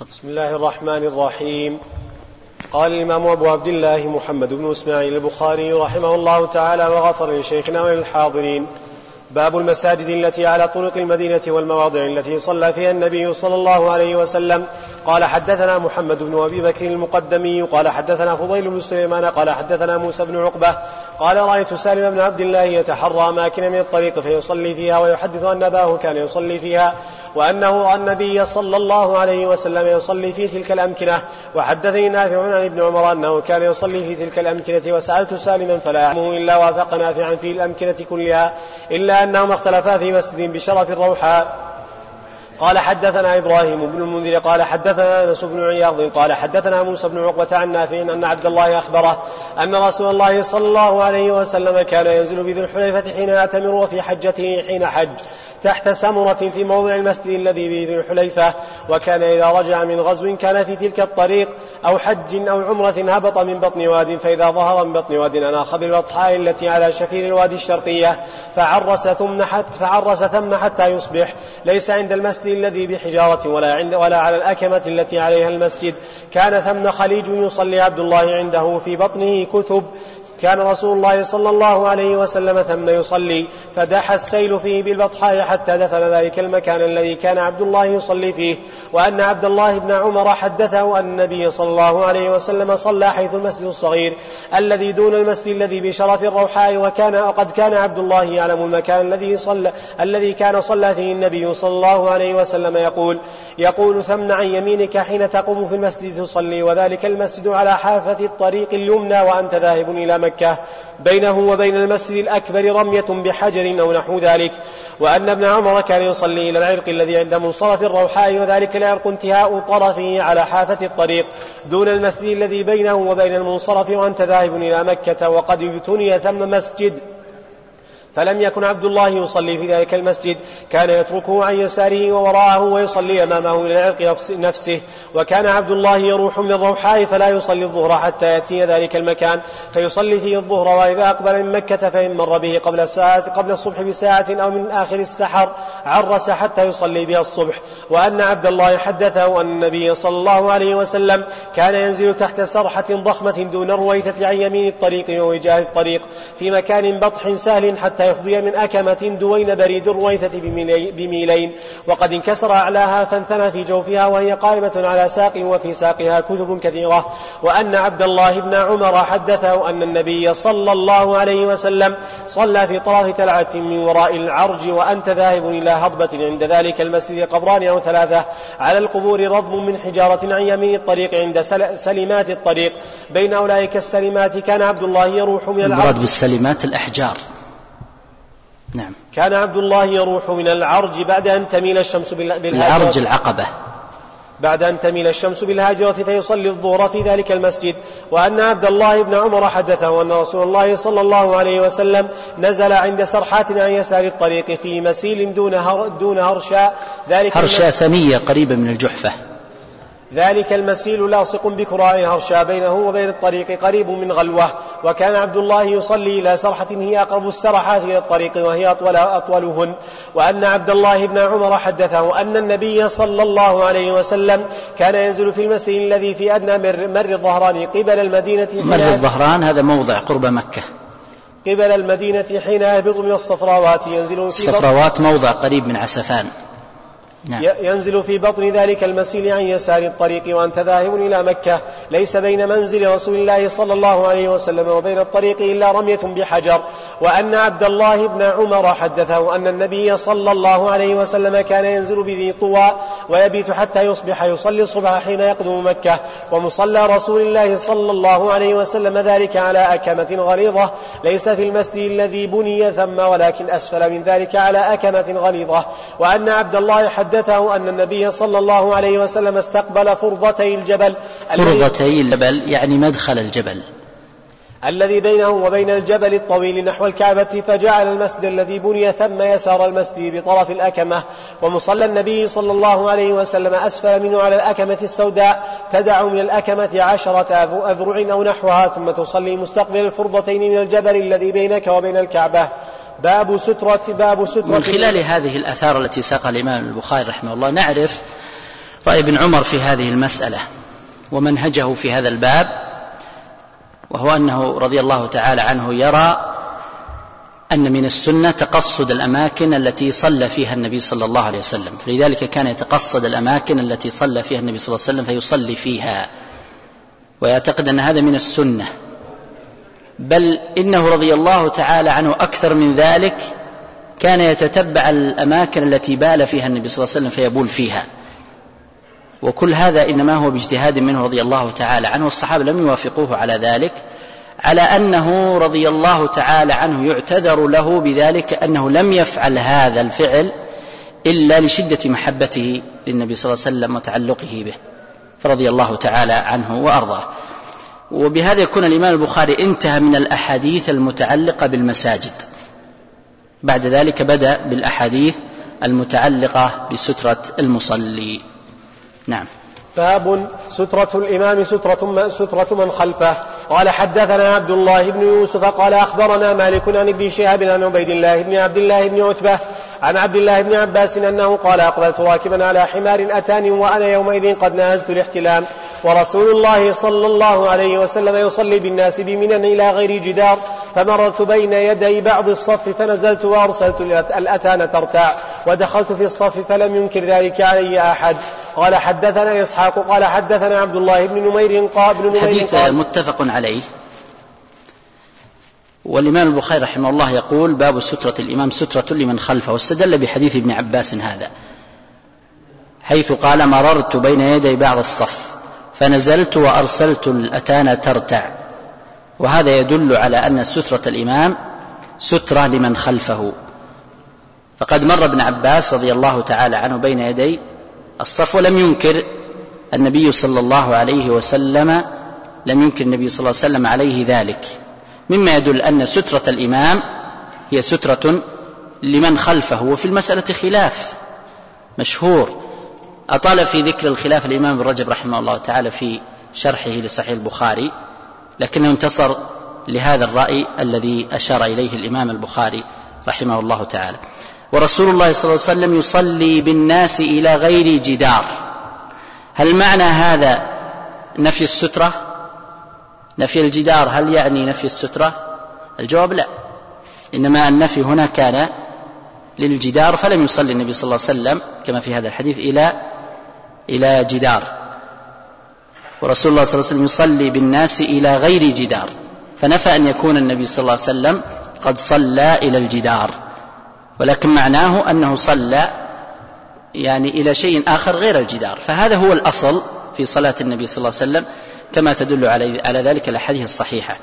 بسم الله الرحمن الرحيم. قال الإمام أبو عبد الله محمد بن إسماعيل البخاري رحمه الله تعالى وغفر لشيخنا وللحاضرين: باب المساجد التي على طرق المدينة والمواضع التي صلى فيها النبي صلى الله عليه وسلم. قال حدثنا محمد بن أبي بكر المقدمي قال حدثنا فضيل بن سليمان قال حدثنا موسى بن عقبة قال رأيت سالم بن عبد الله يتحرى أماكن من الطريق فيصلي فيها ويحدث أن أباه كان يصلي فيها وأنه رأى النبي صلى الله عليه وسلم يصلي في تلك الأمكنة. وحدثني نافع عن ابن عمر أنه كان يصلي في تلك الأمكنة. وسألت سالما فلا أعلمه إلا وافق نافعا في الأمكنة كلها إلا أنهم اختلفا في مسجد بشرف الروحاء. قال حدثنا إبراهيم بن المنذر قال حدثنا أنس بن عياض قال حدثنا موسى بن عقبة عن نافع أن عبد الله أخبره أن رسول الله صلى الله عليه وسلم كان ينزل بذي الحليفة حين يعتمر وفي حجته حين حج تحت سمرة في موضع المسجد الذي بذي الحليفة. وكان إذا رجع من غزو كان في تلك الطريق أو حج أو عمرة هبط من بطن واد، فإذا ظهر من بطن واد أناخ بالبطحاء التي على شفير الوادي الشرقية فعرس ثم حتى يصبح، ليس عند المسجد الذي بحجارة ولا على الأكمة التي عليها المسجد. كان ثم خليج يصلي عبد الله عنده في بطنه كتب. كان رسول الله صلى الله عليه وسلم ثم يصلي فدح السيل فيه بالبطحاء حتى دفن ذلك المكان الذي كان عبد الله يصلي فيه. وأن عبد الله بن عمر حدثه أن النبي صلى الله عليه وسلم صلى حيث المسجد الصغير الذي دون المسجد الذي بشرف الروحاء. وقد كان عبد الله يعلم المكان الذي كان صلى فيه النبي صلى الله عليه وسلم يقول ثمن عن يمينك حين تقوم في المسجد تصلي، وذلك المسجد على حافة الطريق اليمنى وأنت ذاهب إلى مكة، بينه وبين المسجد الأكبر رمية بحجر أو نحو ذلك. وأن ابن عمر كان يصلي إلى العرق الذي عند منصرف الروحاء، وذلك العرق انتهاء طرفه على حافة الطريق دون المسجد الذي بينه وبين المنصرف وأنت ذاهب إلى مكة. وقد ابتني ثم مسجد فلم يكن عبد الله يصلي في ذلك المسجد، كان يتركه عن يساره ووراءه ويصلي أمامه إلى العرق نفسه. وكان عبد الله يروح من الروحاء فلا يصلي الظهر حتى يأتي ذلك المكان فيصلي فيه الظهر. وإذا أقبل من مكة فإن مر به قبل الصبح بساعة أو من آخر السحر عرس حتى يصلي بها الصبح. وأن عبد الله حدثه أن النبي صلى الله عليه وسلم كان ينزل تحت سرحة ضخمة دون الرويثة عن يمين الطريق ووجاه الطريق في مكان بطح سهل حتى يفضي من أكمة دوين بريد الرويثة بميلين، وقد انكسر أعلاها فانثنى في جوفها وهي قائمة على ساق وفي ساقها كثب كثيرة. وأن عبد الله بن عمر حدثه أن النبي صلى الله عليه وسلم صلى في طرف تلعة من وراء العرج وأنت ذاهب إلى هضبة عند ذلك المسجد قبران أو ثلاثة على القبور رضم من حجارة عن يمين الطريق عند سلمات الطريق. بين أولئك السلمات كان عبد الله يروح من العرج. المراد بالسلمات الأحجار. نعم. كان عبد الله يروح من العرج بعد أن تميل الشمس العرج العقبة بعد أن تميل الشمس بالهاجرة فيصلي الظهر في ذلك المسجد. وأن عبد الله بن عمر حدثه أن رسول الله صلى الله عليه وسلم نزل عند سرحات عن يسار الطريق في مسيل دون هرشاء ثنية قريبة من الجحفة. ذلك المسيل لاصق بكراء هرشا بينه وبين الطريق قريب من غلوة. وكان عبد الله يصلي إلى سرحة هي أقرب السرحات إلى الطريق وهي أطولهن. وأن عبد الله بن عمر حدثه أن النبي صلى الله عليه وسلم كان ينزل في المسيل الذي في أدنى مر الظهران قبل المدينة. مر الظهران هذا موضع قرب مكة، قبل المدينة حين يهبط من الصفراوات ينزل في الصفراوات موضع قريب من عسفان. نعم. ينزل في بطن ذلك المسيل عن يسار الطريق وأنت ذاهب إلى مكة، ليس بين منزل رسول الله صلى الله عليه وسلم وبين الطريق إلا رمية بحجر. وأن عبد الله بن عمر حدثه أن النبي صلى الله عليه وسلم كان ينزل بذي طوى ويبيت حتى يصبح يصلي الصبح حين يقدم مكة. ومصلى رسول الله صلى الله عليه وسلم ذلك على أكمة غليظة ليس في المسجد الذي بني ثم ولكن أسفل من ذلك على أكمة غليظة. وأن عبد الله حدثه أن النبي صلى الله عليه وسلم استقبل فرضتي الجبل يعني مدخل الجبل الذي بينه وبين الجبل الطويل نحو الكعبة، فجعل المسجد الذي بني ثم يسار المسجد بطرف الأكمة. ومصلى النبي صلى الله عليه وسلم أسفل منه على الأكمة السوداء تدع من الأكمة 10 أذرع أو نحوها، ثم تصلي مستقبل الفرضتين من الجبل الذي بينك وبين الكعبة. باب سترة. من خلال هذه الآثار التي ساقها الإمام البخاري رحمه الله نعرف رأي ابن عمر في هذه المسألة ومنهجه في هذا الباب، وهو أنه رضي الله تعالى عنه يرى أن من السنة تقصد الأماكن التي صلى فيها النبي صلى الله عليه وسلم، فلذلك كان يتقصد الأماكن التي صلى فيها النبي صلى الله عليه وسلم فيصلي فيها، ويعتقد أن هذا من السنة. بل إنه رضي الله تعالى عنه أكثر من ذلك كان يتتبع الأماكن التي بال فيها النبي صلى الله عليه وسلم فيبول فيها، وكل هذا إنما هو باجتهاد منه رضي الله تعالى عنه، والصحابة لم يوافقوه على ذلك، على أنه رضي الله تعالى عنه يعتذر له بذلك أنه لم يفعل هذا الفعل إلا لشدة محبته للنبي صلى الله عليه وسلم وتعلقه به، فرضي الله تعالى عنه وأرضاه. وبهذا يكون الإمام البخاري انتهى من الأحاديث المتعلقة بالمساجد، بعد ذلك بدأ بالأحاديث المتعلقة بسترة المصلي. نعم. باب سترة الإمام سترة من خلفه. قال حدثنا عبد الله بن يوسف قال أخبرنا مالك عن ابن شهاب عن عبيد الله بن عبد الله بن عتبة عن عبد الله بن عباس أنه قال أقبلت راكبا على حمار أتاني وأنا يومئذ قد نازلت الاحتلام، ورسول الله صلى الله عليه وسلم يصلي بالناس بمنى إلى غير جدار، فمررت بين يدي بعض الصف فنزلت وأرسلت الأتان ترتع، ودخلت في الصف فلم ينكر ذلك علي أحد. قال حدثنا إسحاق قال حدثنا عبد الله بن نمير قال حديث متفق عليه. والإمام البخاري رحمه الله يقول باب سترة الإمام سترة لمن خلفه، واستدل بحديث ابن عباس هذا حيث قال مررت بين يدي بعض الصف فنزلت وأرسلت الأتان ترتع، وهذا يدل على أن سترة الإمام سترة لمن خلفه. فقد مر ابن عباس رضي الله تعالى عنه بين يدي الصف ولم ينكر النبي صلى الله عليه وسلم عليه ذلك، مما يدل أن سترة الإمام هي سترة لمن خلفه. وفي المسألة خلاف مشهور، أطال في ذكر الخلاف الإمام ابن رجب رحمه الله تعالى في شرحه لصحيح البخاري، لكنه انتصر لهذا الرأي الذي أشار إليه الإمام البخاري رحمه الله تعالى. ورسول الله صلى الله عليه وسلم يصلي بالناس إلى غير جدار. هل معنى هذا نفي السترة؟ نفي الجدار هل يعني نفي السترة؟ الجواب لا، إنما النفي هنا كان للجدار، فلم يصلي النبي صلى الله عليه وسلم كما في هذا الحديث إلى جدار، ورسول الله صلى الله عليه وسلم يصلي بالناس إلى غير جدار، فنفى أن يكون النبي صلى الله عليه وسلم قد صلى إلى الجدار، ولكن معناه أنه صلى يعني إلى شيء آخر غير الجدار، فهذا هو الأصل في صلاة النبي صلى الله عليه وسلم كما تدل على ذلك الأحاديث الصحيحة.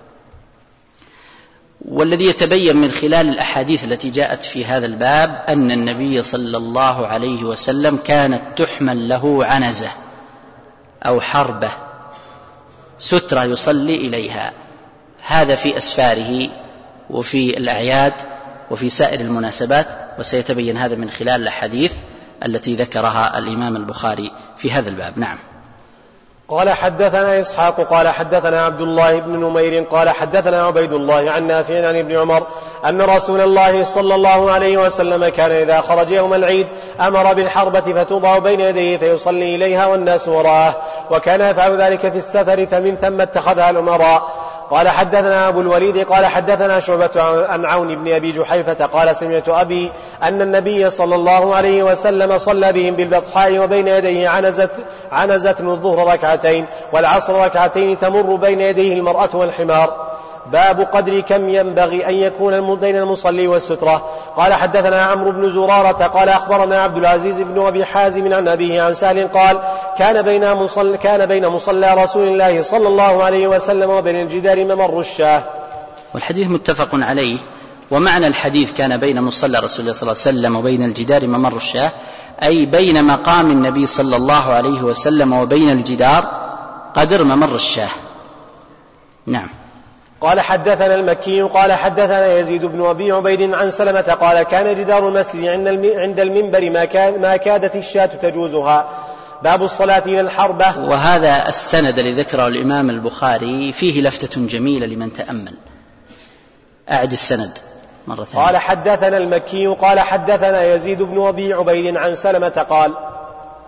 والذي يتبين من خلال الأحاديث التي جاءت في هذا الباب أن النبي صلى الله عليه وسلم كانت تحمل له عنزة أو حربة سترة يصلي إليها، هذا في أسفاره وفي الأعياد وفي سائر المناسبات، وسيتبين هذا من خلال الأحاديث التي ذكرها الإمام البخاري في هذا الباب. نعم. قال حدثنا إسحاق قال حدثنا عبد الله بن نمير قال حدثنا عبيد الله عن نافع عن ابن عمر أن رسول الله صلى الله عليه وسلم كان إذا خرج يوم العيد أمر بالحربة فتوضع بين يديه فيصلي إليها والناس وراءه، وكان يفعل ذلك في السفر فمن ثم اتخذها الأمراء. قال حدثنا أبو الوليد قال حدثنا شعبة عن عون بن أبي جحيفة قال سمعت أبي أن النبي صلى الله عليه وسلم صلى بهم بالبطحاء وبين يديه عنزة الظهر ركعتين والعصر ركعتين تمر بين يديه المرأة والحمار. باب قدر كم ينبغي أن يكون بين المصلي والسترة. قال حدثنا عمرو بن زرارة قال أخبرنا عبد العزيز بن أبي حازم عن أبيه عن سهل قال كان بين مصلى رسول الله صلى الله عليه وسلم وبين الجدار ممر الشاه. والحديث متفق عليه. ومعنى الحديث كان بين مصلى رسول الله صلى الله عليه وسلم وبين الجدار ممر الشاه أي بين مقام النبي صلى الله عليه وسلم وبين الجدار قدر ممر الشاه. نعم. قال حدثنا المكي قال حدثنا يزيد بن أبي عبيد عن سلمة قال كان جدار المسجد عند المنبر ما كادت الشاة تجوزها. باب الصلاة إلى الحربة. وهذا السند الذي ذكره الإمام البخاري فيه لفتة جميلة لمن تأمل. أعد السند مرة ثانية. قال حدثنا المكي قال حدثنا يزيد بن أبي عبيد عن سلمة قال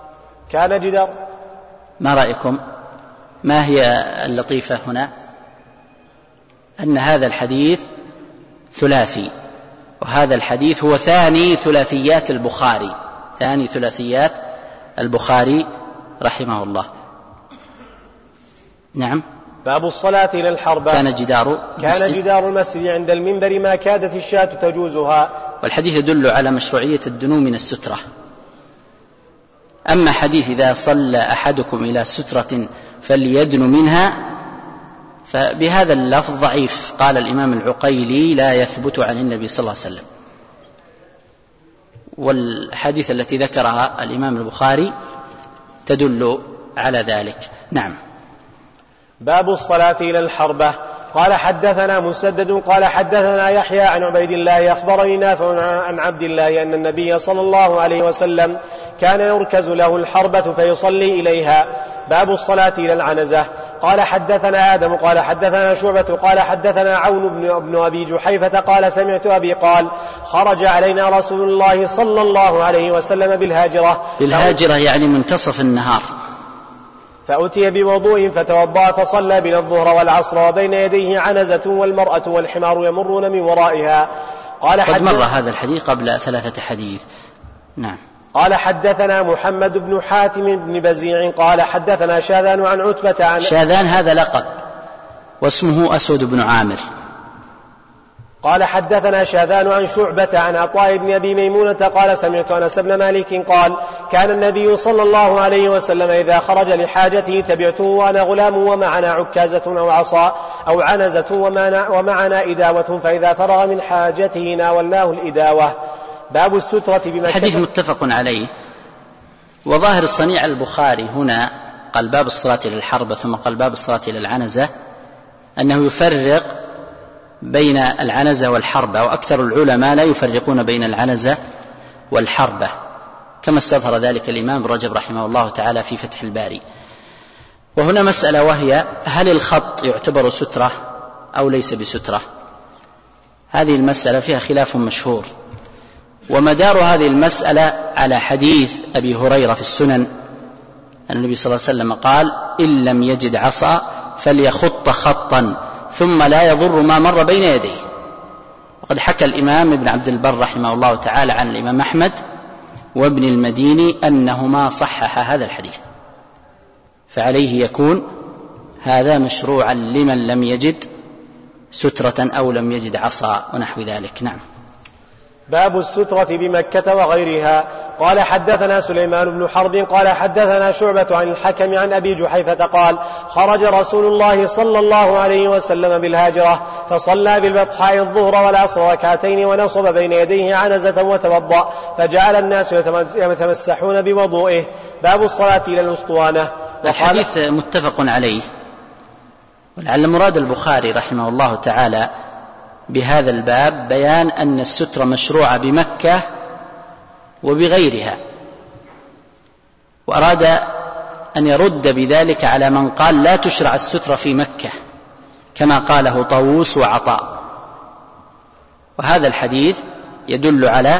كان جدار. ما رأيكم؟ ما هي اللطيفة هنا؟ أن هذا الحديث ثلاثي، وهذا الحديث هو ثاني ثلاثيات البخاري رحمه الله. نعم. باب الصلاة إلى الحربة. كان جدار المسجد عند المنبر ما كادت الشاة تجوزها. والحديث يدل على مشروعية الدنو من السترة. أما حديث إذا صلى أحدكم إلى سترة فليدن منها فبهذا اللفظ ضعيف، قال الإمام العقيلي لا يثبت عن النبي صلى الله عليه وسلم. والحديث التي ذكرها الإمام البخاري تدل على ذلك. نعم. باب الصلاة إلى الحربة. قال حدثنا مسدد قال حدثنا يحيى عن عبيد الله أخبرني نافع عن عبد الله أن النبي صلى الله عليه وسلم كان يركز له الحربة فيصلي إليها. باب الصلاة إلى العنزة. قال حدثنا آدم قال حدثنا شعبة قال حدثنا عون بن أبي جحيفة قال سمعت أبي قال خرج علينا رسول الله صلى الله عليه وسلم بالهاجرة يعني منتصف النهار، فأتي بوضوء فتوضأ فصلى بنا الظهر والعصر وبين يديه عنزة والمرأة والحمار يمرون من ورائها. قد مر هذا الحديث قبل 3 حديث. نعم. قال حدثنا محمد بن حاتم بن بزيع قال حدثنا شاذان عن عتبة عن شاذان هذا لقب واسمه أسود بن عامر. قال حدثنا شاذان عن شعبة عن عطاء بن أبي ميمونة قال سمعت أنس بن مالك قال كان النبي صلى الله عليه وسلم إذا خرج لحاجته تبعته وأنا غلام ومعنا عكازة أو عصا أو عنزة ومعنا إداوة فإذا فرغ من حاجته ناولناه الإداوة. باب السترة بمكة. حديث متفق عليه. وظاهر الصنيع البخاري هنا قال باب الصلاة إلى الحربة ثم قال باب الصلاة إلى العنزة أنه يفرق بين العنزة والحربة، وأكثر العلماء لا يفرقون بين العنزة والحربة كما استظهر ذلك الإمام رجب رحمه الله تعالى في فتح الباري. وهنا مسألة وهي هل الخط يعتبر سترة أو ليس بسترة؟ هذه المسألة فيها خلاف مشهور، ومدار هذه المسألة على حديث أبي هريرة في السنن أن النبي صلى الله عليه وسلم قال إن لم يجد عصا فليخط خطا ثم لا يضر ما مر بين يديه. وقد حكى الإمام ابن عبد البر رحمه الله تعالى عن الإمام أحمد وابن المديني أنهما صحح هذا الحديث، فعليه يكون هذا مشروعا لمن لم يجد سترة أو لم يجد عصا ونحو ذلك. نعم. باب السترة بمكة وغيرها. قال حدثنا سليمان بن حرب قال حدثنا شعبة عن الحكم عن أبي جحيفة قال خرج رسول الله صلى الله عليه وسلم بالهاجرة فصلى بالبطحاء الظهر والعصر ركعتين ونصب بين يديه عنزة وتوضأ فجعل الناس يتمسحون بوضوئه. باب الصلاة إلى الأسطوانة. الحديث متفق عليه، ولعل مراد البخاري رحمه الله تعالى بهذا الباب بيان أن السترة مشروعة بمكة وبغيرها، وأراد أن يرد بذلك على من قال لا تشرع السترة في مكة كما قاله طاووس وعطاء. وهذا الحديث يدل على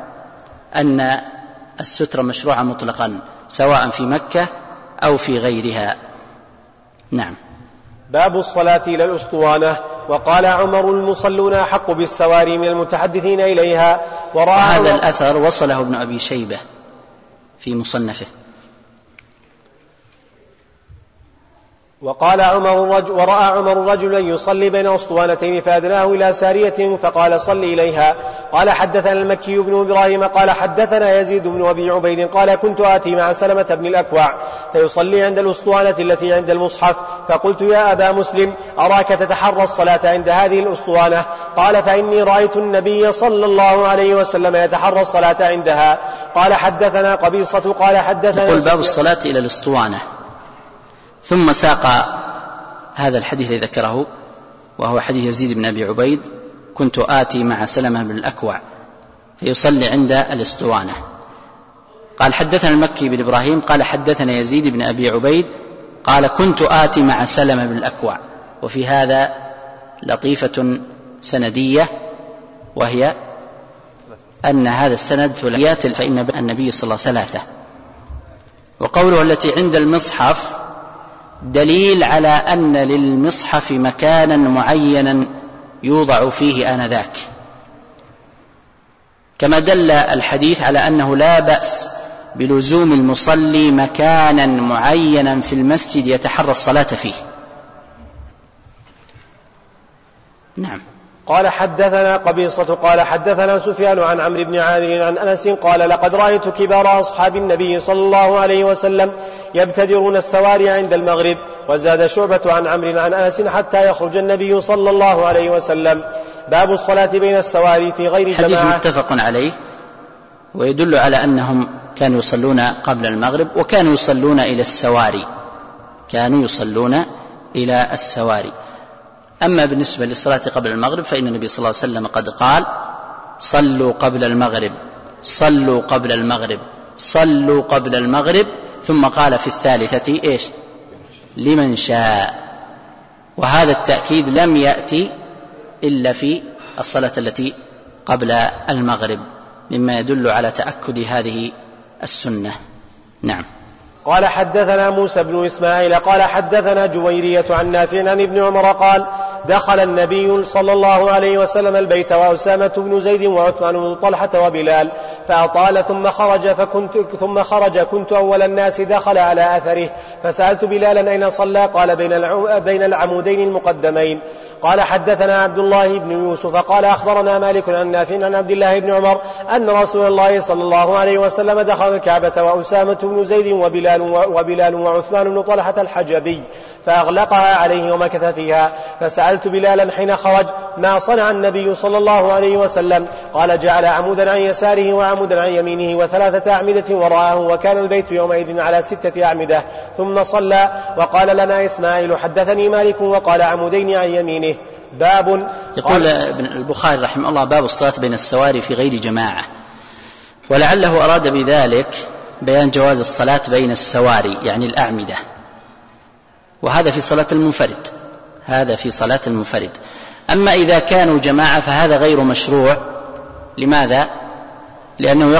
أن السترة مشروعة مطلقا سواء في مكة أو في غيرها. نعم. باب الصلاة إلى الأسطوانة. وقال عمر المصلون أحق بالسواري من المتحدثين إليها. وهذا الأثر وصله ابن أبي شيبة في مصنفه. ورأى عمر رجلا يصلي بين أسطوانتين فأدناه إلى سارية فقال صل إليها. قال حدثنا المكي بن إبراهيم قال حدثنا يزيد بن أبي عبيد قال كنت آتي مع سلمة بن الأكوع فيصلي عند الأسطوانة التي عند المصحف فقلت يا أبا مسلم أراك تتحرى الصلاة عند هذه الأسطوانة؟ قال فإني رأيت النبي صلى الله عليه وسلم يتحرى الصلاة عندها. قال حدثنا قبيصة قال حدثنا يقول باب الصلاة إلى الأسطوانة، ثم ساق هذا الحديث الذي ذكره وهو حديث يزيد بن أبي عبيد كنت آتي مع سلمة بن الأكوع فيصلي عند الأسطوانة. قال حدثنا المكي بن إبراهيم قال حدثنا يزيد بن أبي عبيد قال كنت آتي مع سلمة بن الأكوع. وفي هذا لطيفة سندية، وهي أن هذا السند ثلاثيات فإن النبي صلى الله عليه وسلم ثلاثة، وقوله التي عند المصحف دليل على أن للمصحف مكانا معينا يوضع فيه آنذاك، كما دل الحديث على أنه لا بأس بلزوم المصلي مكانا معينا في المسجد يتحرى الصلاة فيه. نعم. قال حدثنا قبيصة قال حدثنا سفيان عن عمرو بن عامر عن أنس قال لقد رأيت كبار أصحاب النبي صلى الله عليه وسلم يبتدرون السواري عند المغرب. وزاد شعبة عن عمرو عن أنس حتى يخرج النبي صلى الله عليه وسلم. باب الصلاة بين السواري في غير جماعة. حديث متفق عليه ويدل على أنهم كانوا يصلون قبل المغرب وكانوا يصلون إلى السواري، كانوا يصلون إلى السواري. أما بالنسبة للصلاة قبل المغرب فإن النبي صلى الله عليه وسلم قد قال صلوا قبل المغرب، صلوا قبل المغرب، صلوا قبل المغرب، ثم قال في الثالثة إيش؟ لمن شاء. وهذا التأكيد لم يأتي إلا في الصلاة التي قبل المغرب، مما يدل على تأكد هذه السنة. نعم. قال حدثنا موسى بن إسماعيل قال حدثنا جويرية عن نافع عن ابن عمر قال دخل النبي صلى الله عليه وسلم البيت وأسامة بن زيد وعثمان بن طلحة وبلال فأطال ثم خرج كنت أول الناس دخل على أثره فسألت بلالا أين صلى قال بين العمودين المقدمين. قال حدثنا عبد الله بن يوسف قال أخبرنا مالك عن نافع عن عبد الله بن عمر أن رسول الله صلى الله عليه وسلم دخل الكعبة وأسامة بن زيد وبلال وعثمان بن طلحة الحجبي فأغلقها عليه ومكث فيها. فسألت بلالا حين خرج ما صنع النبي صلى الله عليه وسلم قال جعل عمودا عن يساره وعمودا عن يمينه و3 أعمدة وراءه وكان البيت يومئذ على 6 أعمدة ثم صلى. وقال لنا إسماعيل حدثني مالك وقال عمودين عن يمينه. باب. يقول ابن البخاري رحمه الله باب الصلاة بين السواري في غير جماعة، ولعله أراد بذلك بيان جواز الصلاة بين السواري يعني الأعمدة، وهذا في صلاة المنفرد، هذا في صلاة المنفرد. أما إذا كانوا جماعة فهذا غير مشروع. لماذا؟ لأنه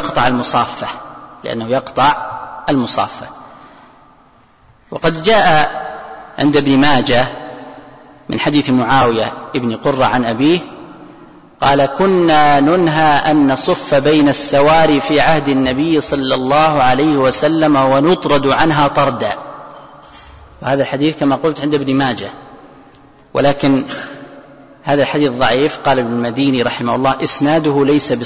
يقطع المصافة. وقد جاء عند ابن ماجه من حديث معاوية ابن قرة عن أبيه قال كنا ننهى أن نصف بين السواري في عهد النبي صلى الله عليه وسلم ونطرد عنها طردا. وهذا الحديث كما قلت عند ابن ماجه، ولكن هذا الحديث ضعيف. قال ابن المديني رحمه الله إسناده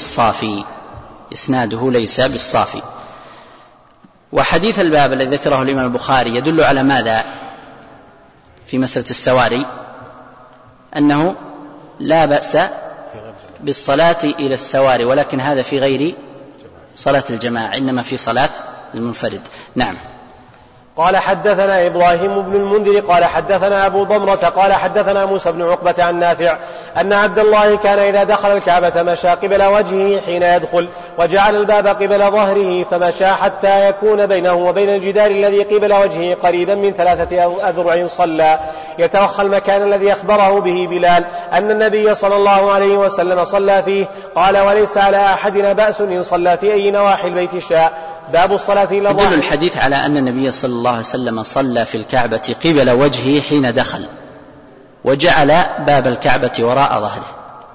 ليس بالصافي. وحديث الباب الذي ذكره الإمام البخاري يدل على ماذا في مسألة السواري؟ أنه لا بأس بالصلاة إلى السواري، ولكن هذا في غير صلاة الجماعة، إنما في صلاة المنفرد. نعم. قال حدثنا إبراهيم بن المنذر قال حدثنا أبو ضمرة قال حدثنا موسى بن عقبة عن نافع أن عبد الله كان إذا دخل الكعبة مشى قبل وجهه حين يدخل وجعل الباب قبل ظهره فمشى حتى يكون بينه وبين الجدار الذي قبل وجهه قريبا من 3 أذرع صلى يتوخى المكان الذي أخبره به بلال أن النبي صلى الله عليه وسلم صلى فيه. قال وليس على أحدنا بأس إن صلى في أي نواحي البيت شاء. باب الصلاة إلى يدل الحديث على أن النبي صلى الله عليه وسلم صلى في الكعبة قبل وجهه حين دخل وجعل باب الكعبة وراء ظهره،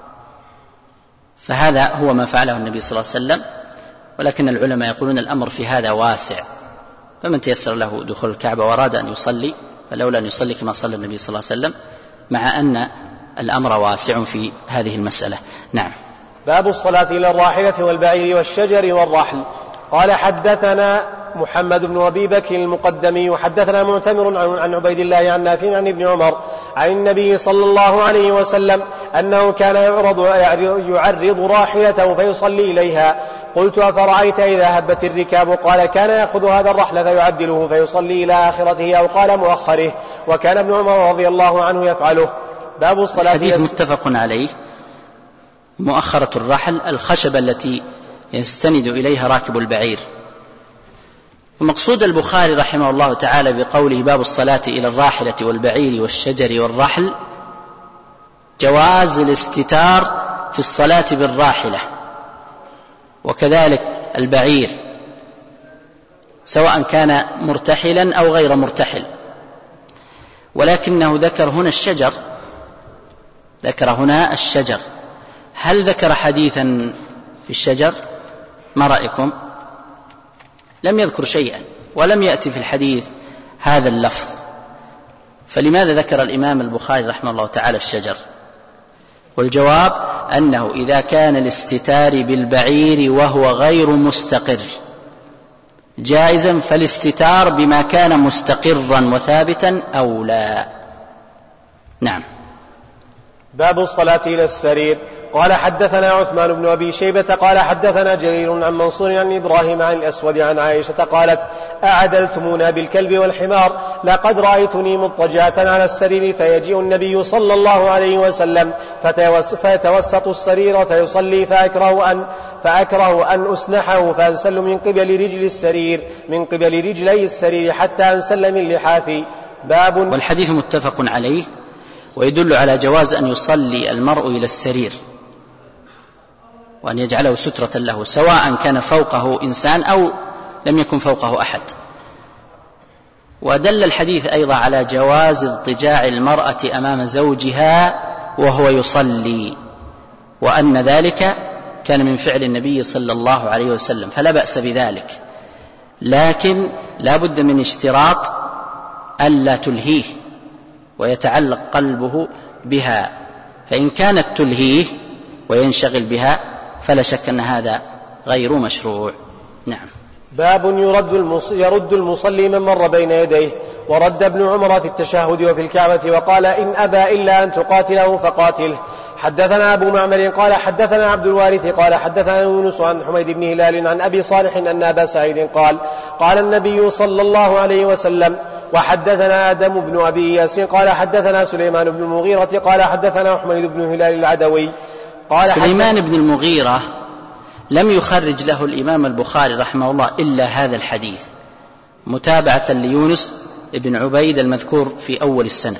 فهذا هو ما فعله النبي صلى الله عليه وسلم. ولكن العلماء يقولون الأمر في هذا واسع، فمن تيسر له دخول الكعبة وأراد أن يصلي فلولا أن يصلي كما صلى النبي صلى الله عليه وسلم، مع أن الأمر واسع في هذه المسألة. نعم. باب الصلاة إلى الراحلة والبعير والشجر والرحل. قال حدثنا محمد بن أبي بكر المقدمي وحدثنا معتمر عن عبيد الله عن نافع عن ابن عمر عن النبي صلى الله عليه وسلم أنه كان يعرض راحلته فيصلي إليها. قلت أفرأيت إذا هبت الركاب؟ قال كان يأخذ هذا الرحل فيعدله فيصلي إلى آخرته أو قال مؤخره، وكان ابن عمر رضي الله عنه يفعله. باب الصلاة. الحديث متفق عليه. مؤخرة الرحل الخشبة التي يستند إليها راكب البعير. ومقصود البخاري رحمه الله تعالى بقوله باب الصلاة إلى الراحلة والبعير والشجر والرحل جواز الاستتار في الصلاة بالراحلة وكذلك البعير، سواء كان مرتحلا أو غير مرتحل. ولكنه ذكر هنا الشجر. هل ذكر حديثا في الشجر؟ ما رأيكم؟ لم يذكر شيئا ولم يأتي في الحديث هذا اللفظ، فلماذا ذكر الإمام البخاري رحمه الله تعالى الشجر؟ والجواب أنه إذا كان الاستتار بالبعير وهو غير مستقر جائزا فالاستتار بما كان مستقرا وثابتا أولى. نعم. باب الصلاة إلى السرير. قال حدثنا عثمان بن أبي شيبة قال حدثنا جرير عن منصور عن إبراهيم عن الأسود عن عائشة قالت أعدلتمونا بالكلب والحمار لقد رأيتني مضطجعة على السرير فيجيء النبي صلى الله عليه وسلم فيتوسط السرير فيصلي فأكره أن أسنحه فأنسل من قبل رجلي السرير حتى أنسل من لحافي. باب. والحديث متفق عليه ويدل على جواز أن يصلي المرء إلى السرير وأن يجعله سترة له سواء كان فوقه إنسان أو لم يكن فوقه أحد. ودل الحديث أيضا على جواز اضطجاع المرأة أمام زوجها وهو يصلي، وأن ذلك كان من فعل النبي صلى الله عليه وسلم، فلا بأس بذلك، لكن لا بد من اشتراط ألا تلهيه ويتعلق قلبه بها، فإن كانت تلهيه وينشغل بها فلا شك أن هذا غير مشروع. نعم. باب يرد المصلي من مر بين يديه. ورد ابن عمر في التشهد وفي الكعبة وقال إن أبى إلا أن تقاتله فقاتله. حدثنا أبو معمر قال حدثنا عبد الوارث قال حدثنا يونس عن حميد بن هلال عن أبي صالح أن أبا سعيد قال النبي صلى الله عليه وسلم. وحدثنا آدم بن أبي ياس قال حدثنا سليمان بن المغيرة قال حدثنا حميد بن هلال العدوي قال سليمان بن المغيرة لم يخرج له الإمام البخاري رحمه الله إلا هذا الحديث متابعة ليونس بن عبيد المذكور في أول السند،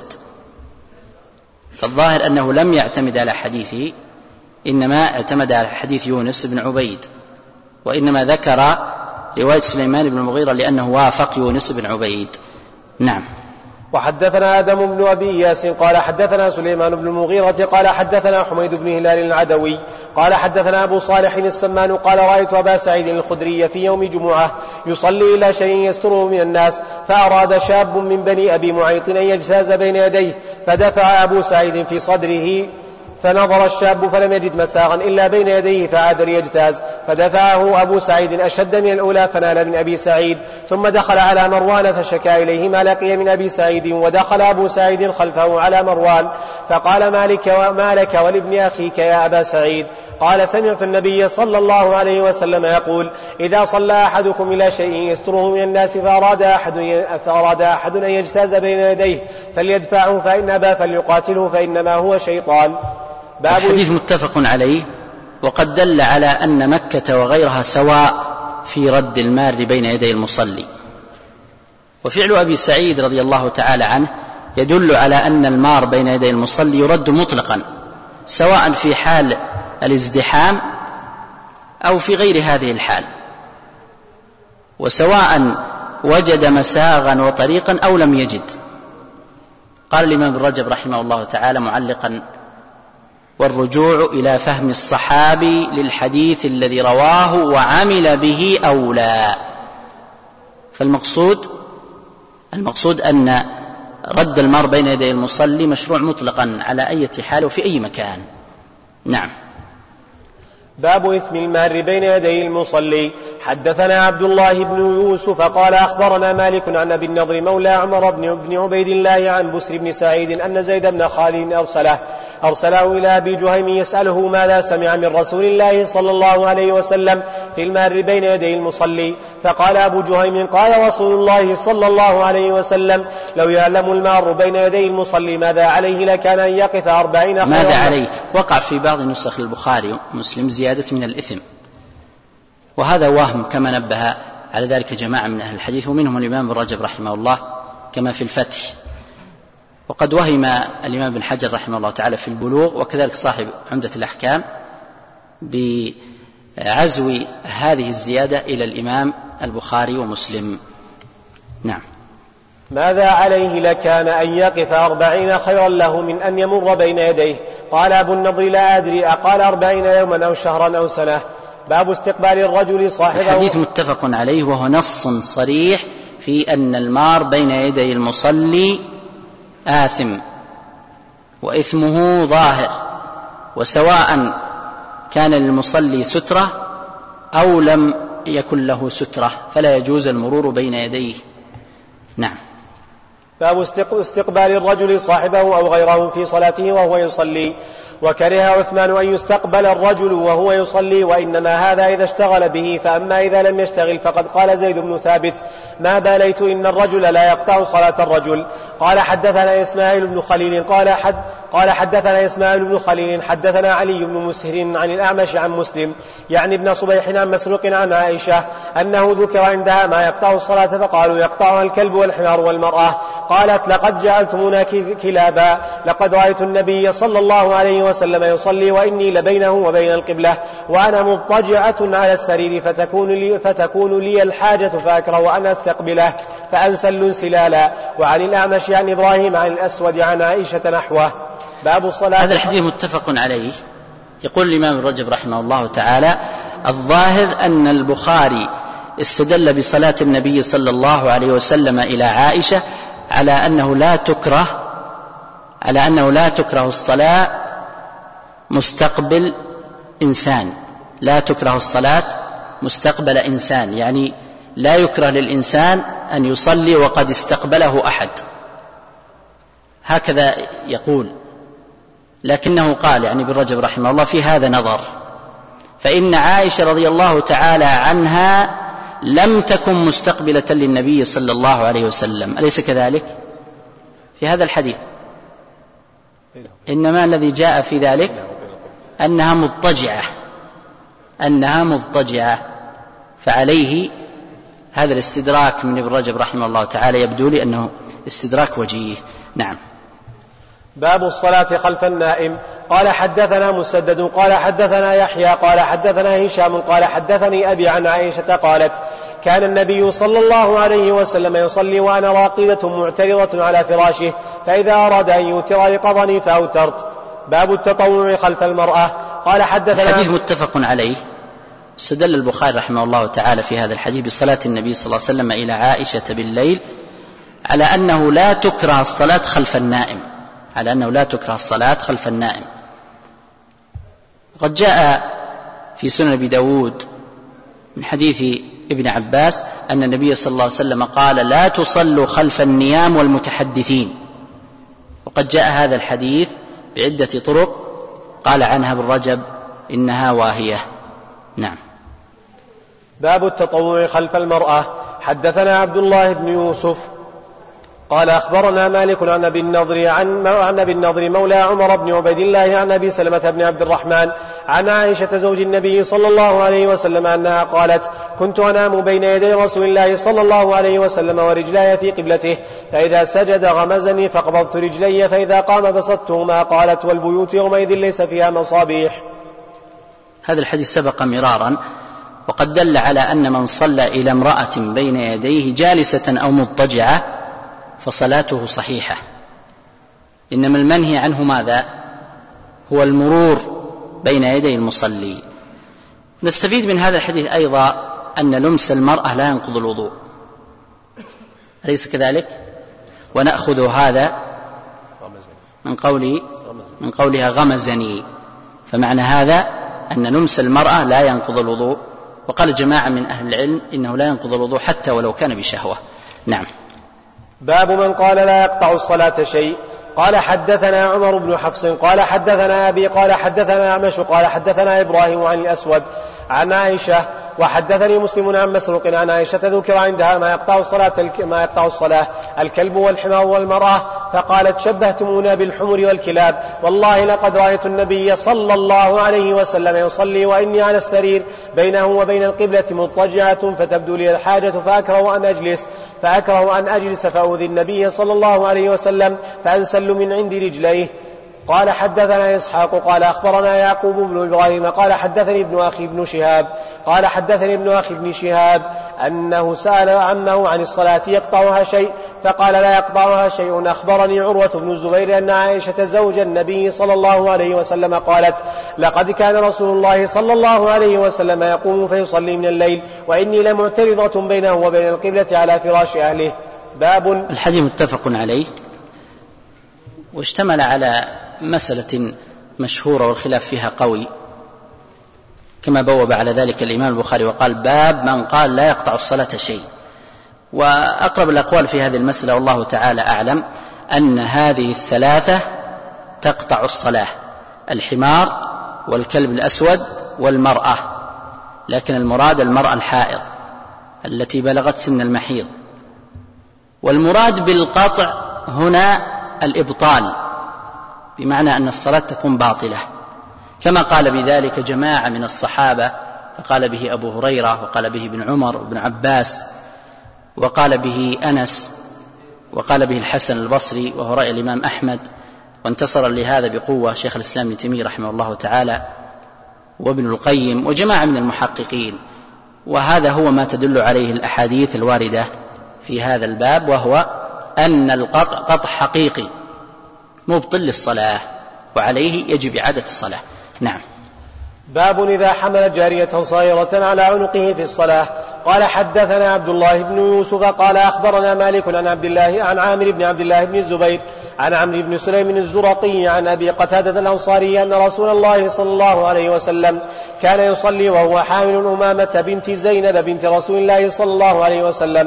فالظاهر أنه لم يعتمد على حديثه، إنما اعتمد على حديث يونس بن عبيد، وإنما ذكر رواية سليمان بن المغيرة لأنه وافق يونس بن عبيد. نعم. وحدثنا آدم بن أبي ياس قال حدثنا سليمان بن المغيرة قال حدثنا حميد بن هلال العدوي قال حدثنا أبو صالح السمان قال رأيت أبا سعيد الخدري في يوم جمعة يصلي إلى شيء يستره من الناس، فأراد شاب من بني أبي معيط أن يجتاز بين يديه، فدفع أبو سعيد في صدره، فنظر الشاب فلم يجد مساغا إلا بين يديه فعاد ليجتاز، فدفعه أبو سعيد أشد من الأولى فنال من أبي سعيد، ثم دخل على مروان فشكى إليه ما لقي من أبي سعيد، ودخل أبو سعيد خلفه على مروان فقال ما لك ولابن أخيك يا أبا سعيد؟ قال سمعت النبي صلى الله عليه وسلم يقول إذا صلى أحدكم إلى شيء يستره من الناس فأراد أحد أن يجتاز بين يديه فليدفعه، فإن أبى فليقاتله فإنما هو شيطان. الحديث متفق عليه، وقد دل على أن مكة وغيرها سواء في رد المار بين يدي المصلي. وفعل أبي سعيد رضي الله تعالى عنه يدل على أن المار بين يدي المصلي يرد مطلقا، سواء في حال الازدحام أو في غير هذه الحال، وسواء وجد مساغا وطريقا أو لم يجد. قال الإمام ابن رجب رحمه الله تعالى معلقا: والرجوع إلى فهم الصحابي للحديث الذي رواه وعمل به أولى. فالمقصود أن رد المار بين يدي المصلي مشروع مطلقا على أي حال وفي أي مكان. نعم. باب إثم المار بين يدي المصلي. حدثنا عبد الله بن يوسف قال أخبرنا مالك عن أبي النضر مولى عمر بن عبيد الله عن بسر بن سعيد أن زيد بن خالد أرسله إلى أبي جهيم يسأله ماذا سمع من رسول الله صلى الله عليه وسلم في المار بين يدي المصلي، فقال أبو جهيم قال رسول الله صلى الله عليه وسلم لو يعلم المار بين يدي المصلي ماذا عليه لكان أن يقف 40 خيرا. ماذا عليه؟ وقع في بعض نسخ البخاري ومسلم زيادة من الإثم، وهذا وهم كما نبه على ذلك جماعة من أهل الحديث ومنهم الإمام ابن رجب رحمه الله كما في الفتح. وقد وهم الإمام بن حجر رحمه الله تعالى في البلوغ، وكذلك صاحب عمدة الأحكام، بعزو هذه الزيادة إلى الإمام البخاري ومسلم. نعم. ماذا عليه لكان أن يقف 40 خيرا له من أن يمر بين يديه؟ قال أبو النضر لا أدري أقال 40 يوما أو شهرا أو سنة. باب استقبال الرجل صاحبه. الحديث متفق عليه، وهو نص صريح في أن المار بين يدي المصلي آثم وإثمه ظاهر، وسواء كان للمصلي سترة أو لم يكن له سترة فلا يجوز المرور بين يديه. نعم. باب استقبال الرجل صاحبه أو غيره في صلاته وهو يصلي. وكره عثمان أن يستقبل الرجل وهو يصلي، وإنما هذا إذا اشتغل به، فأما إذا لم يشتغل فقد قال زيد بن ثابت ما باليت إن الرجل لا يقطع صلاة الرجل. قال حدثنا إسماعيل بن خليل قال حدثنا إسماعيل بن خليل حدثنا علي بن مسهر عن الأعمش عن مسلم يعني ابن صبيح عن مسروق عن عائشة أنه ذكر عندها ما يقطع الصلاة فقالوا يقطعها الكلب والحمار والمرأة. قالت لقد جعلتمونا كلابا، لقد رأيت النبي صلى الله عليه وسلم يصلي وإني لبينه وبين القبلة وأنا مضطجعة على السرير فتكون لي الحاجة فأكره أن أستقبله فأنسل انسلالا. وعن الأعمش عن إبراهيم عن الأسود عن عائشة نحوه. باب الصلاة. هذا الحديث متفق عليه. يقول الإمام ابن رجب رحمه الله تعالى الظاهر أن البخاري استدل بصلاة النبي صلى الله عليه وسلم إلى عائشة على أنه لا تكره الصلاة مستقبل إنسان، لا تكره الصلاة مستقبل إنسان، يعني لا يكره للإنسان أن يصلي وقد استقبله أحد، هكذا يقول. لكنه قال يعني ابن رجب رحمه الله في هذا نظر، فإن عائشة رضي الله تعالى عنها لم تكن مستقبلة للنبي صلى الله عليه وسلم، أليس كذلك في هذا الحديث؟ إنما الذي جاء في ذلك أنها مضطجعة، فعليه هذا الاستدراك من ابن رجب رحمه الله تعالى يبدو لي أنه استدراك وجيه. نعم. باب الصلاة خلف النائم. قال حدثنا مسدد قال حدثنا يحيى قال حدثنا هشام قال حدثني أبي عن عائشة قالت كان النبي صلى الله عليه وسلم يصلي وأنا راقدة معترضة على فراشه فإذا أراد أن يوتر لقضني فأوترت. باب التطوع خلف المرأة. قال حدثنا. الحديث متفق عليه. استدل البخاري رحمه الله تعالى في هذا الحديث بصلاة النبي صلى الله عليه وسلم إلى عائشة بالليل على أنه لا تكره الصلاة خلف النائم، وقد جاء في سنن أبي داود من حديث ابن عباس أن النبي صلى الله عليه وسلم قال لا تصلوا خلف النيام والمتحدثين، وقد جاء هذا الحديث بعدة طرق قال عنها ابن رجب إنها واهية. نعم. باب التطوع خلف المرأة. حدثنا عبد الله بن يوسف قال أخبرنا مالك عن أبي النضر مولى عمر بن عبيد الله عن أبي سلمة بن عبد الرحمن عن عائشة زوج النبي صلى الله عليه وسلم أنها قالت كنت أنام بين يدي رسول الله صلى الله عليه وسلم ورجلاي في قبلته فإذا سجد غمزني فقبضت رجلي فإذا قام بسطتهما. قالت والبيوت يومئذ ليس فيها مصابيح. هذا الحديث سبق مرارا وقد دل على أن من صلى إلى امرأة بين يديه جالسة أو مضطجعة فصلاته صحيحة، إنما المنهي عنه ماذا؟ هو المرور بين يدي المصلي. نستفيد من هذا الحديث أيضا أن لمس المرأة لا ينقض الوضوء، أليس كذلك؟ ونأخذ هذا من قولها غمزني، فمعنى هذا أن لمس المرأة لا ينقض الوضوء، وقال جماعة من أهل العلم إنه لا ينقض الوضوء حتى ولو كان بشهوة. نعم. باب من قال لا يقطع الصلاة شيء. قال حدثنا عمر بن حفص قال حدثنا أبي قال حدثنا أعمش قال حدثنا إبراهيم عن الأسود عن عائشة وحدثني مسلم عن مسروق عن عائشة ذكر عندها ما يقطع الصلاة الكلب والحمار والمرأة فقالت شبهتمونا بالحمر والكلاب والله لقد رأيت النبي صلى الله عليه وسلم يصلي وإني على السرير بينه وبين القبلة مضطجعة فتبدو لي الحاجة فأكره أن أجلس فأؤذي النبي صلى الله عليه وسلم فأنسل من عند رجليه. قال حدثنا إسحاق قال أخبرنا يعقوب بن إبراهيم قال حدثني ابن أخي بن شهاب قال حدثني ابن أخي بن شهاب أنه سأل عمه عن الصلاة يقطعها شيء فقال لا يقطعها شيء. أخبرني عروة بن الزبير أن عائشة زوج النبي صلى الله عليه وسلم قالت لقد كان رسول الله صلى الله عليه وسلم يقوم فيصلي من الليل وإني لمعترضة بينه وبين القبلة على فراش أهله. باب. الحديث متفق عليه واشتمل على مسألة مشهورة والخلاف فيها قوي كما بوب على ذلك الإمام البخاري وقال باب من قال لا يقطع الصلاة شيء. وأقرب الأقوال في هذه المسألة والله تعالى أعلم أن هذه الثلاثة تقطع الصلاة: الحمار والكلب الأسود والمرأة، لكن المراد المرأة الحائض التي بلغت سن المحيض. والمراد بالقطع هنا الإبطال، بمعنى أن الصلاة تكون باطلة، كما قال بذلك جماعة من الصحابة، فقال به أبو هريرة وقال به ابن عمر وابن عباس وقال به أنس وقال به الحسن البصري وهو رأي الإمام أحمد، وانتصر لهذا بقوة شيخ الإسلام ابن تيمية رحمه الله تعالى وابن القيم وجماعة من المحققين. وهذا هو ما تدل عليه الأحاديث الواردة في هذا الباب، وهو أن القطع قطع حقيقي مبطل للصلاة وعليه يجب إعادة الصلاة. نعم. باب إذا حمل جارية صغيرة على عنقه في الصلاة. قال حدثنا عبد الله بن يوسف قال أخبرنا مالك عن عامر بن عبد الله بن الزبير عن عمرو بن سليم الزرقي عن أبي قتادة الأنصاري أن رسول الله صلى الله عليه وسلم كان يصلي وهو حامل أمامة بنت زينب بنت رسول الله صلى الله عليه وسلم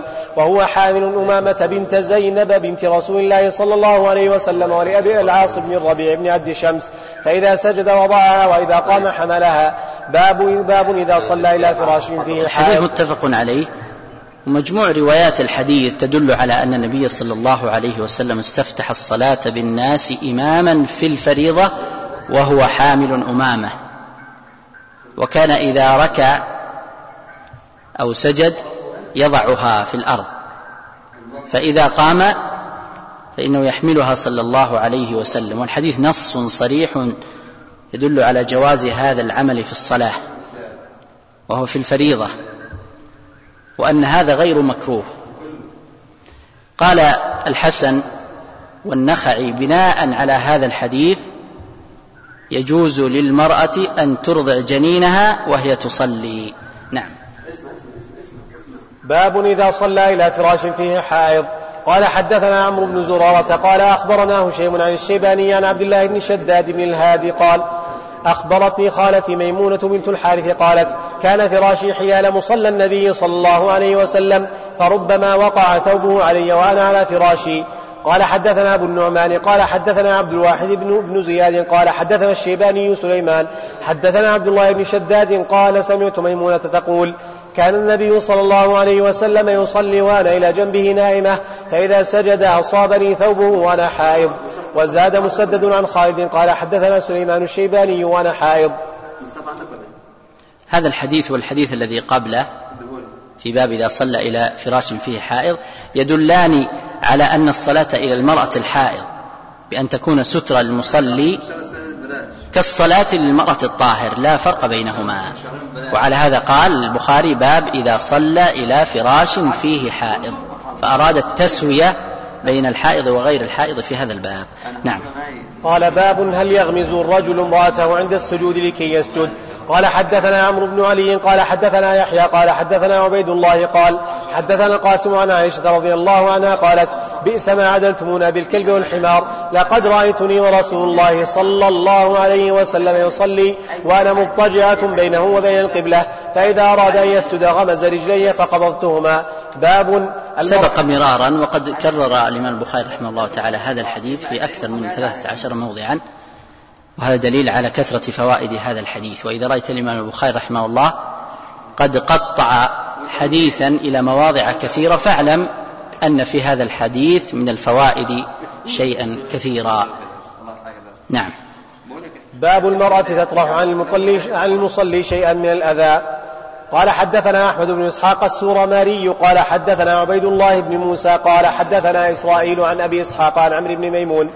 ولأبي العاص بن الربيع بن عبد شمس، فإذا سجد وضعها وإذا قام حملها. باب إذا صلى إلى فراش فيه حائض. الحديث متفق عليه، ومجموع روايات الحديث تدل على أن النبي صلى الله عليه وسلم استفتح الصلاة بالناس إماما في الفريضة وهو حامل أمامة، وكان إذا ركع أو سجد يضعها في الأرض، فإذا قام فإنه يحملها صلى الله عليه وسلم. والحديث نص صريح يدل على جواز هذا العمل في الصلاة وهو في الفريضة، وأن هذا غير مكروه. قال الحسن والنخعي بناء على هذا الحديث: يجوز للمرأة أن ترضع جنينها وهي تصلي. نعم. باب إذا صلى إلى فراش فيه حائض. قال حدثنا عمرو بن زرارة قال أخبرنا هشيم عن الشيباني عن عبد الله بن شداد بن الهادي قال أخبرتني خالتي ميمونة بنت الحارث قالت كان فراشي حيال مصلى النبي صلى الله عليه وسلم، فربما وقع ثوبه علي وأنا على فراشي. قال حدثنا أبو النعمان قال حدثنا عبد الواحد بن زياد قال حدثنا الشيباني سليمان حدثنا عبد الله بن شداد قال سمعت ميمونة تقول كان النبي صلى الله عليه وسلم يصلي وأنا إلى جنبه نائمة، فإذا سجد أصابني ثوبه وأنا حائض. وزاد مسدد عن خالد قال حدثنا سليمان الشيباني وأنا حائض. هذا الحديث والحديث الذي قبله في باب إذا صلى إلى فراش فيه حائض يدلان على أن الصلاة إلى المرأة الحائض بأن تكون سترة للمصلي كالصلاة للمرأة الطاهر، لا فرق بينهما. وعلى هذا قال البخاري باب إذا صلى إلى فراش فيه حائض، فأراد التسوية بين الحائض وغير الحائض في هذا الباب. نعم. قال باب هل يغمز الرجل امرأته عند السجود لكي يسجد. قال حدثنا عمرو بن علي قال حدثنا يحيى قال حدثنا عبيد الله قال حدثنا القاسم عن عائشة رضي الله عنها قالت بئس ما عدلتمونا بالكلب والحمار، لقد رأيتني ورسول الله صلى الله عليه وسلم يصلي وأنا مضطجعة بينه وبين القبلة، فإذا أراد أن يسجد غمز رجلي فقبضتهما. باب سبق مرارا وقد كرر الإمام البخاري رحمه الله تعالى هذا الحديث في أكثر من 13 موضعا، وهذا دليل على كثرة فوائد هذا الحديث. وإذا رأيت الإمام البخاري رحمه الله قد قطع حديثا إلى مواضع كثيرة فاعلم أن في هذا الحديث من الفوائد شيئا كثيرا. نعم. باب المرأة تطرح عن المصلي شيئا من الأذى. قال حدثنا أحمد بن إسحاق السورماري قال حدثنا عبيد الله بن موسى قال حدثنا إسرائيل عن أبي إسحاق عن عمرو بن ميمون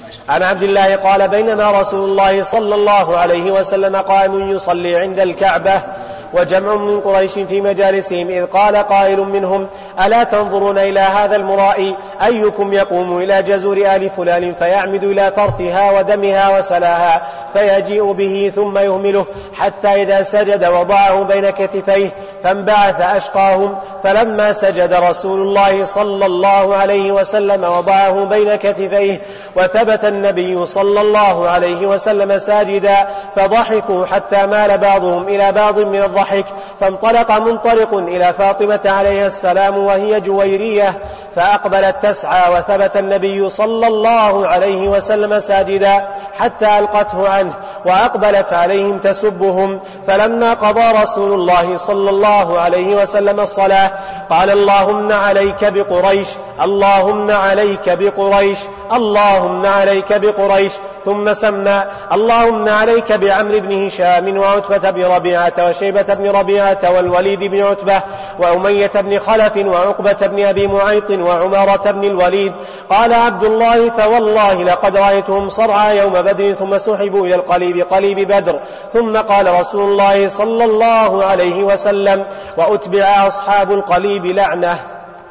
عن عبد الله قال بينما رسول الله صلى الله عليه وسلم قائم يصلي عند الكعبة وجمع من قريش في مجالسهم إذ قال قائل منهم ألا تنظرون إلى هذا المرائي أيكم يقوم إلى جزور آل فلان فيعمد إلى طرفها ودمها وسلاها فيجيء به ثم يهمله حتى إذا سجد وضعه بين كتفيه فانبعث أشقاهم فلما سجد رسول الله صلى الله عليه وسلم وضعه بين كتفيه وثبت النبي صلى الله عليه وسلم ساجدا فضحكوا حتى مال بعضهم إلى بعض من الضحك فانطلق منطلق إلى فاطمة عليه السلام وهي جويرية فأقبلت تسعى وثبت النبي صلى الله عليه وسلم ساجدا حتى ألقته عنه وأقبلت عليهم تسبهم فلما قضى رسول الله صلى الله عليه وسلم الصلاة قال اللهم عليك بقريش اللهم عليك بقريش اللهم عليك بقريش ثم سمى اللهم عليك بعمرو بن هشام وعتبة بن ربيعة وشيبة بن ربيعة والوليد بن عتبة وأمية بن خلف وعقبة بن أبي معيط وعمارة بن الوليد. قال عبد الله فوالله لقد رأيتهم صرعى يوم بدر ثم سحبوا إلى القليب قليب بدر. ثم قال رسول الله صلى الله عليه وسلم وأتبع أصحاب القليب لعنة.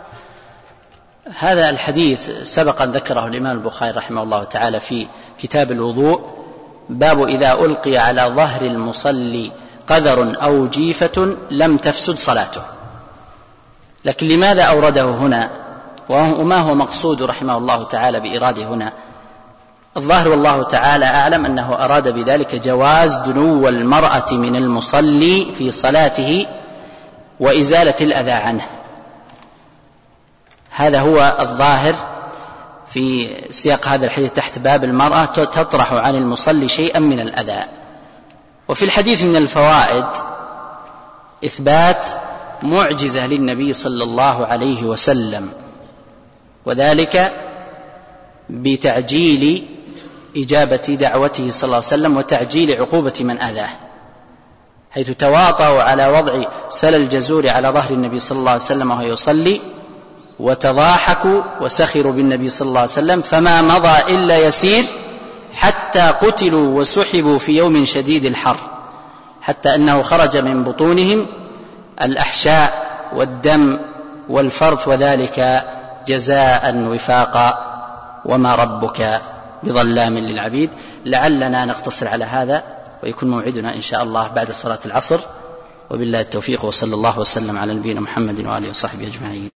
هذا الحديث سبق أن ذكره الإمام البخاري رحمه الله تعالى في كتاب الوضوء باب إذا ألقي على ظهر المصلي قذر أو جيفة لم تفسد صلاته. لكن لماذا أورده هنا وما هو مقصود رحمه الله تعالى بإراده هنا؟ الظاهر والله تعالى أعلم أنه أراد بذلك جواز دنو المرأة من المصلي في صلاته وإزالة الأذى عنه. هذا هو الظاهر في سياق هذا الحديث تحت باب المرأة تطرح عن المصلي شيئا من الأذى. وفي الحديث من الفوائد إثبات معجزة للنبي صلى الله عليه وسلم، وذلك بتعجيل إجابة دعوته صلى الله عليه وسلم وتعجيل عقوبة من أذاه، حيث تواطؤوا على وضع سل الجزور على ظهر النبي صلى الله عليه وسلم وهو يصلي، وتضاحكوا وسخروا بالنبي صلى الله عليه وسلم، فما مضى إلا يسير حتى قتلوا وسحبوا في يوم شديد الحر، حتى أنه خرج من بطونهم الأحشاء والدم والفرث، وذلك جزاء وفاقا وما ربك بظلام للعبيد. لعلنا نقتصر على هذا ويكون موعدنا إن شاء الله بعد صلاة العصر، وبالله التوفيق، وصلى الله وسلم على نبينا محمد وآله وصحبه أجمعين.